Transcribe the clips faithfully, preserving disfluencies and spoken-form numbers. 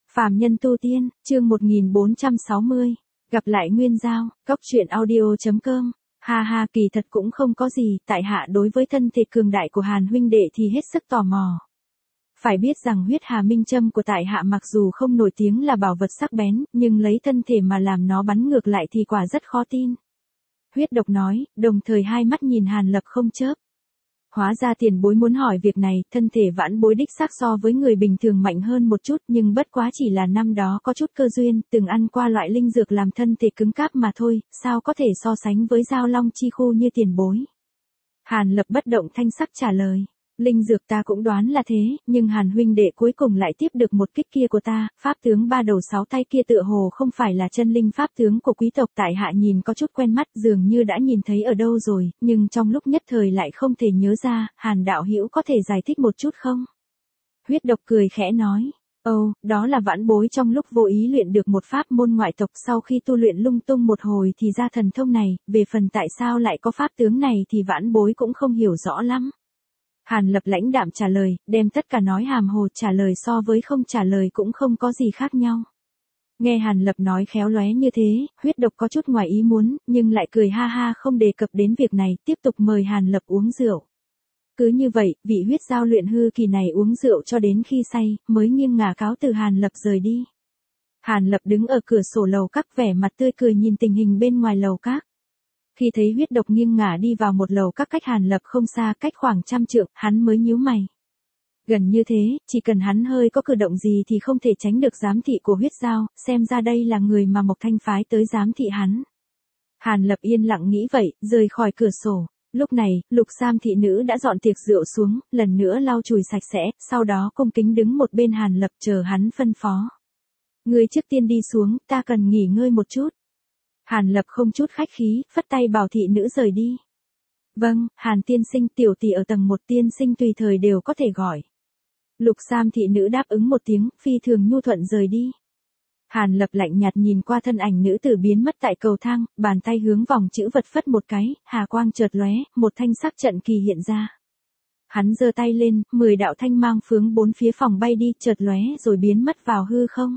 Phàm nhân tu tiên, chương một nghìn bốn trăm sáu mươi. Gặp lại Nguyên Giao, cóc truyện audio chấm com. Ha ha, kỳ thật cũng không có gì, tại hạ đối với thân thể cường đại của Hàn huynh đệ thì hết sức tò mò. Phải biết rằng huyết hà minh châm của tại hạ mặc dù không nổi tiếng là bảo vật sắc bén, nhưng lấy thân thể mà làm nó bắn ngược lại thì quả rất khó tin. Huyết độc nói, đồng thời hai mắt nhìn Hàn Lập không chớp. Hóa ra tiền bối muốn hỏi việc này, thân thể vãn bối đích xác so với người bình thường mạnh hơn một chút, nhưng bất quá chỉ là năm đó có chút cơ duyên, từng ăn qua loại linh dược làm thân thể cứng cáp mà thôi, sao có thể so sánh với giao long chi khu như tiền bối. Hàn Lập bất động thanh sắc trả lời, linh dược ta cũng đoán là thế, nhưng Hàn huynh đệ cuối cùng lại tiếp được một kích kia của ta, pháp tướng ba đầu sáu tay kia tựa hồ không phải là chân linh pháp tướng của quý tộc, tại hạ nhìn có chút quen mắt, dường như đã nhìn thấy ở đâu rồi, nhưng trong lúc nhất thời lại không thể nhớ ra. Hàn đạo hữu có thể giải thích một chút không? Huyết độc cười khẽ nói, ồ, oh, đó là vãn bối trong lúc vô ý luyện được một pháp môn ngoại tộc, sau khi tu luyện lung tung một hồi thì ra thần thông này, về phần tại sao lại có pháp tướng này thì vãn bối cũng không hiểu rõ lắm. Hàn Lập lãnh đạm trả lời, đem tất cả nói hàm hồ, trả lời so với không trả lời cũng không có gì khác nhau. Nghe Hàn Lập nói khéo léo như thế, huyết độc có chút ngoài ý muốn, nhưng lại cười ha ha không đề cập đến việc này, tiếp tục mời Hàn Lập uống rượu. Cứ như vậy, vị huyết giao luyện hư kỳ này uống rượu cho đến khi say, mới nghiêng ngả cáo từ Hàn Lập rời đi. Hàn Lập đứng ở cửa sổ lầu các vẻ mặt tươi cười nhìn tình hình bên ngoài lầu các. Khi thấy huyết độc nghiêng ngả đi vào một lầu các cách Hàn Lập không xa, cách khoảng trăm trượng, hắn mới nhíu mày. Gần như thế, chỉ cần hắn hơi có cử động gì thì không thể tránh được giám thị của huyết giao, xem ra đây là người mà Mộc Thanh phái tới giám thị hắn. Hàn Lập yên lặng nghĩ vậy, rời khỏi cửa sổ. Lúc này, Lục Sam thị nữ đã dọn tiệc rượu xuống, lần nữa lau chùi sạch sẽ, sau đó cung kính đứng một bên Hàn Lập chờ hắn phân phó. Ngươi trước tiên đi xuống, ta cần nghỉ ngơi một chút. Hàn Lập không chút khách khí, phất tay bảo thị nữ rời đi. Vâng, Hàn tiên sinh, tiểu tỷ ở tầng một, tiên sinh tùy thời đều có thể gọi. Lục Sam thị nữ đáp ứng một tiếng, phi thường nhu thuận rời đi. Hàn Lập lạnh nhạt nhìn qua thân ảnh nữ tử biến mất tại cầu thang, bàn tay hướng vòng chữ vật phất một cái, hà quang chợt lóe, một thanh sắc trận kỳ hiện ra. Hắn giơ tay lên, mười đạo thanh mang phướng bốn phía phòng bay đi, chợt lóe rồi biến mất vào hư không.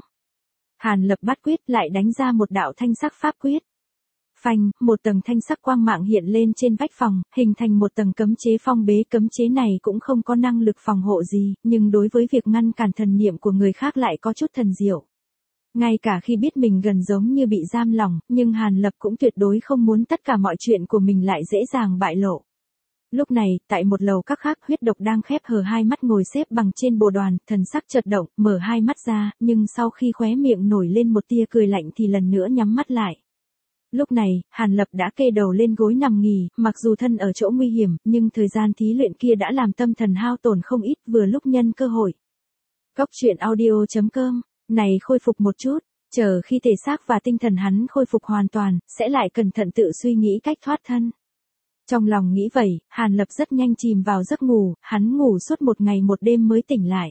Hàn Lập bắt quyết lại đánh ra một đạo thanh sắc pháp quyết. Phanh, một tầng thanh sắc quang mạng hiện lên trên vách phòng, hình thành một tầng cấm chế phong bế. Cấm chế này cũng không có năng lực phòng hộ gì, nhưng đối với việc ngăn cản thần niệm của người khác lại có chút thần diệu. Ngay cả khi biết mình gần giống như bị giam lỏng, nhưng Hàn Lập cũng tuyệt đối không muốn tất cả mọi chuyện của mình lại dễ dàng bại lộ. Lúc này, tại một lầu các khác, huyết độc đang khép hờ hai mắt ngồi xếp bằng trên bồ đoàn, thần sắc chợt động, mở hai mắt ra, nhưng sau khi khóe miệng nổi lên một tia cười lạnh thì lần nữa nhắm mắt lại. Lúc này, Hàn Lập đã kê đầu lên gối nằm nghỉ, mặc dù thân ở chỗ nguy hiểm, nhưng thời gian thí luyện kia đã làm tâm thần hao tổn không ít, vừa lúc nhân cơ hội. Cóc truyện audio chấm com, này khôi phục một chút, chờ khi thể xác và tinh thần hắn khôi phục hoàn toàn, sẽ lại cẩn thận tự suy nghĩ cách thoát thân. Trong lòng nghĩ vậy, Hàn Lập rất nhanh chìm vào giấc ngủ, hắn ngủ suốt một ngày một đêm mới tỉnh lại.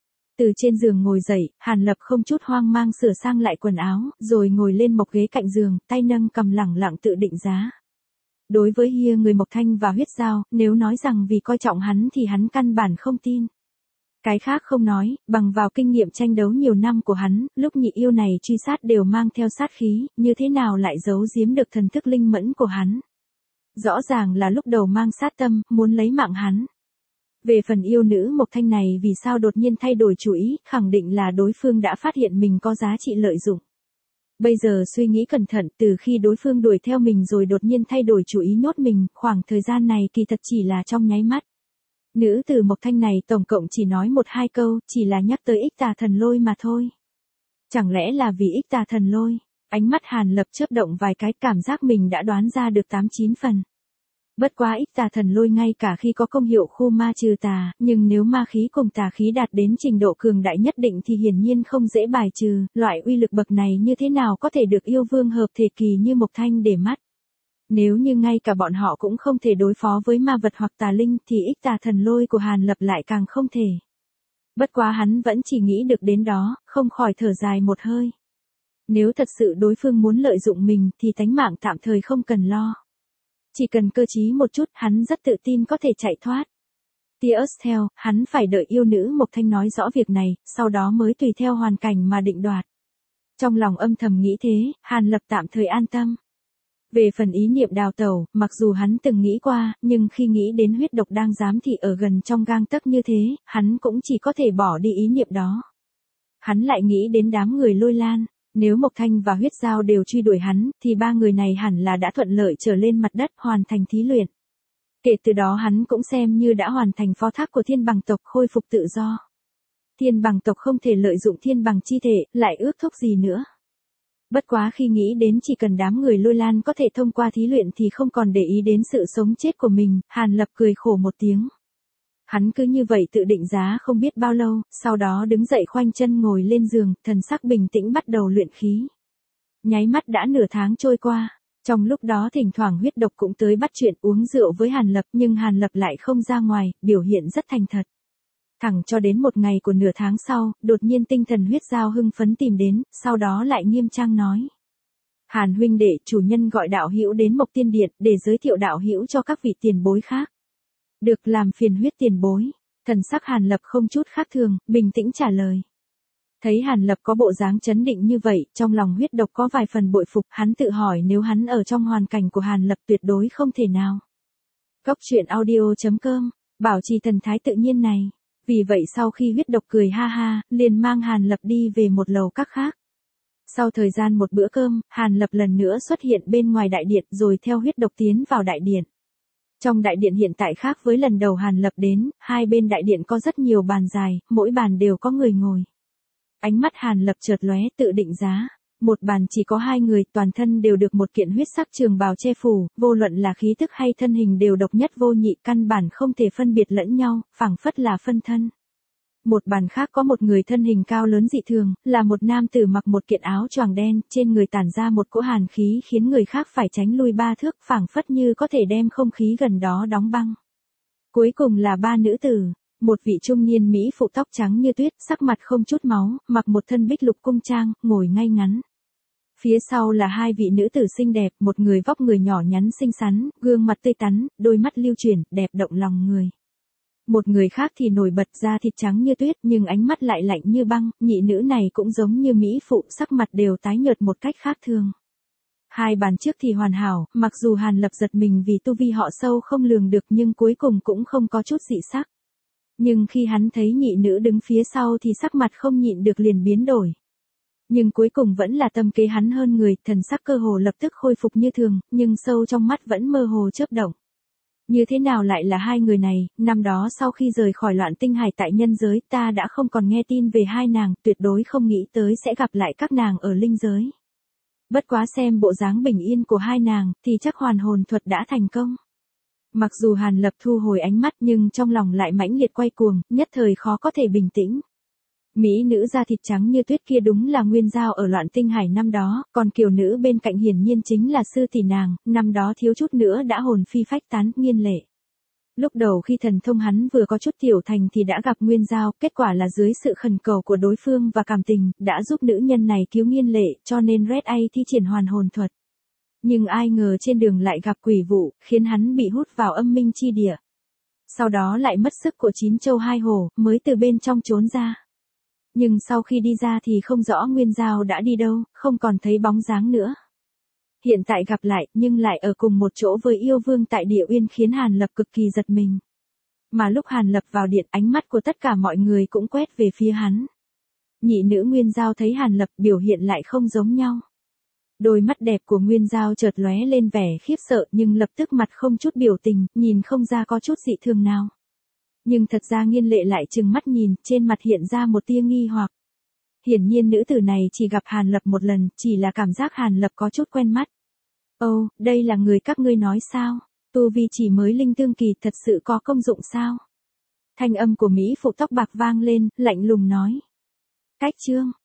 Từ trên giường ngồi dậy, Hàn Lập không chút hoang mang sửa sang lại quần áo, rồi ngồi lên mộc ghế cạnh giường, tay nâng cầm lẳng lặng tự định giá. Đối với hia người Mộc Thanh và huyết giao, nếu nói rằng vì coi trọng hắn thì hắn căn bản không tin. Cái khác không nói, bằng vào kinh nghiệm tranh đấu nhiều năm của hắn, lúc nhị yêu này truy sát đều mang theo sát khí, như thế nào lại giấu giếm được thần thức linh mẫn của hắn. Rõ ràng là lúc đầu mang sát tâm, muốn lấy mạng hắn. Về phần yêu nữ Mộc Thanh này vì sao đột nhiên thay đổi chủ ý, khẳng định là đối phương đã phát hiện mình có giá trị lợi dụng. Bây giờ suy nghĩ cẩn thận, từ khi đối phương đuổi theo mình rồi đột nhiên thay đổi chủ ý nhốt mình, khoảng thời gian này kỳ thật chỉ là trong nháy mắt. Nữ tử Mộc Thanh này tổng cộng chỉ nói một hai câu, chỉ là nhắc tới ích tà thần lôi mà thôi. Chẳng lẽ là vì ích tà thần lôi? Ánh mắt Hàn Lập chớp động vài cái, cảm giác mình đã đoán ra được tám chín phần. Bất quá ích tà thần lôi ngay cả khi có công hiệu khu ma trừ tà, nhưng nếu ma khí cùng tà khí đạt đến trình độ cường đại nhất định thì hiển nhiên không dễ bài trừ, loại uy lực bậc này như thế nào có thể được yêu vương hợp thể kỳ như Mộc Thanh để mắt. Nếu như ngay cả bọn họ cũng không thể đối phó với ma vật hoặc tà linh thì ích tà thần lôi của Hàn Lập lại càng không thể. Bất quá hắn vẫn chỉ nghĩ được đến đó, không khỏi thở dài một hơi. Nếu thật sự đối phương muốn lợi dụng mình thì tánh mạng tạm thời không cần lo. Chỉ cần cơ trí một chút, hắn rất tự tin có thể chạy thoát. Tears theo, hắn phải đợi yêu nữ Mộc Thanh nói rõ việc này, sau đó mới tùy theo hoàn cảnh mà định đoạt. Trong lòng âm thầm nghĩ thế, Hàn Lập tạm thời an tâm. Về phần ý niệm đào tẩu, mặc dù hắn từng nghĩ qua, nhưng khi nghĩ đến huyết độc đang giám thị ở gần trong gang tấc như thế, hắn cũng chỉ có thể bỏ đi ý niệm đó. Hắn lại nghĩ đến đám người Lôi Lan, nếu Mộc Thanh và huyết giao đều truy đuổi hắn, thì ba người này hẳn là đã thuận lợi trở lên mặt đất hoàn thành thí luyện. Kể từ đó hắn cũng xem như đã hoàn thành phó thác của thiên bằng tộc khôi phục tự do. Thiên bằng tộc không thể lợi dụng thiên bằng chi thể, lại ước thúc gì nữa. Bất quá khi nghĩ đến chỉ cần đám người Lôi Lan có thể thông qua thí luyện thì không còn để ý đến sự sống chết của mình, Hàn Lập cười khổ một tiếng. Hắn cứ như vậy tự định giá không biết bao lâu, sau đó đứng dậy khoanh chân ngồi lên giường, thần sắc bình tĩnh bắt đầu luyện khí. Nháy mắt đã nửa tháng trôi qua, trong lúc đó thỉnh thoảng huyết độc cũng tới bắt chuyện uống rượu với Hàn Lập, nhưng Hàn Lập lại không ra ngoài, biểu hiện rất thành thật. Thẳng cho đến một ngày của nửa tháng sau, đột nhiên tinh thần huyết giao hưng phấn tìm đến, sau đó lại nghiêm trang nói. Hàn huynh đệ, chủ nhân gọi đạo hữu đến Mộc Tiên Điện, để giới thiệu đạo hữu cho các vị tiền bối khác. Được, làm phiền huyết tiền bối. Thần sắc Hàn Lập không chút khác thường, bình tĩnh trả lời. Thấy Hàn Lập có bộ dáng chấn định như vậy, trong lòng huyết độc có vài phần bội phục, hắn tự hỏi nếu hắn ở trong hoàn cảnh của Hàn Lập tuyệt đối không thể nào. Góc truyện audio chấm com, bảo trì thần thái tự nhiên này. Vì vậy sau khi huyết độc cười ha ha, liền mang Hàn Lập đi về một lầu các khác. Sau thời gian một bữa cơm, Hàn Lập lần nữa xuất hiện bên ngoài đại điện rồi theo huyết độc tiến vào đại điện. Trong đại điện hiện tại khác với lần đầu Hàn Lập đến, hai bên đại điện có rất nhiều bàn dài, mỗi bàn đều có người ngồi. Ánh mắt Hàn Lập chợt lóe tự định giá. Một bàn chỉ có hai người, toàn thân đều được một kiện huyết sắc trường bào che phủ, vô luận là khí thức hay thân hình đều độc nhất vô nhị, căn bản không thể phân biệt lẫn nhau, phảng phất là phân thân. Một bàn khác có một người thân hình cao lớn dị thường, là một nam tử mặc một kiện áo choàng đen, trên người tản ra một cỗ hàn khí khiến người khác phải tránh lui ba thước, phảng phất như có thể đem không khí gần đó đóng băng. Cuối cùng là ba nữ tử. Một vị trung niên mỹ phụ tóc trắng như tuyết, sắc mặt không chút máu, mặc một thân bích lục cung trang, ngồi ngay ngắn. Phía sau là hai vị nữ tử xinh đẹp, một người vóc người nhỏ nhắn xinh xắn, gương mặt tươi tắn, đôi mắt lưu chuyển, đẹp động lòng người. Một người khác thì nổi bật da thịt trắng như tuyết nhưng ánh mắt lại lạnh như băng, nhị nữ này cũng giống như mỹ phụ, sắc mặt đều tái nhợt một cách khác thường. Hai bàn trước thì hoàn hảo, mặc dù Hàn Lập giật mình vì tu vi họ sâu không lường được nhưng cuối cùng cũng không có chút dị sắc. Nhưng khi hắn thấy nhị nữ đứng phía sau thì sắc mặt không nhịn được liền biến đổi. Nhưng cuối cùng vẫn là tâm kế hắn hơn người, thần sắc cơ hồ lập tức khôi phục như thường, nhưng sâu trong mắt vẫn mơ hồ chớp động. Như thế nào lại là hai người này, năm đó sau khi rời khỏi loạn tinh hải tại nhân giới ta đã không còn nghe tin về hai nàng, tuyệt đối không nghĩ tới sẽ gặp lại các nàng ở linh giới. Bất quá xem bộ dáng bình yên của hai nàng, thì chắc hoàn hồn thuật đã thành công. Mặc dù Hàn Lập thu hồi ánh mắt nhưng trong lòng lại mãnh liệt quay cuồng, nhất thời khó có thể bình tĩnh. Mỹ nữ da thịt trắng như tuyết kia đúng là nguyên giao ở loạn tinh hải năm đó, còn kiều nữ bên cạnh hiển nhiên chính là sư tỷ nàng, năm đó thiếu chút nữa đã hồn phi phách tán, Nghiên Lệ. Lúc đầu khi thần thông hắn vừa có chút tiểu thành thì đã gặp nguyên giao, kết quả là dưới sự khẩn cầu của đối phương và cảm tình, đã giúp nữ nhân này cứu Nghiên Lệ, cho nên Red A thi triển hoàn hồn thuật. Nhưng ai ngờ trên đường lại gặp quỷ vụ, khiến hắn bị hút vào âm minh chi địa. Sau đó lại mất sức của chín châu hai hổ, mới từ bên trong trốn ra. Nhưng sau khi đi ra thì không rõ nguyên giao đã đi đâu, không còn thấy bóng dáng nữa. Hiện tại gặp lại, nhưng lại ở cùng một chỗ với yêu vương tại địa uyên khiến Hàn Lập cực kỳ giật mình. Mà lúc Hàn Lập vào điện, ánh mắt của tất cả mọi người cũng quét về phía hắn. Nhị nữ nguyên giao thấy Hàn Lập biểu hiện lại không giống nhau. Đôi mắt đẹp của nguyên giao chợt lóe lên vẻ khiếp sợ nhưng lập tức mặt không chút biểu tình, nhìn không ra có chút dị thường nào. Nhưng thật ra Nghiên Lệ lại trừng mắt nhìn, trên mặt hiện ra một tia nghi hoặc. Hiển nhiên nữ tử này chỉ gặp Hàn Lập một lần, chỉ là cảm giác Hàn Lập có chút quen mắt. Ồ, đây là người các ngươi nói sao? Tu vi chỉ mới linh tương kỳ thật sự có công dụng sao? Thanh âm của Mỹ phụ tóc bạc vang lên, lạnh lùng nói. Cách chương,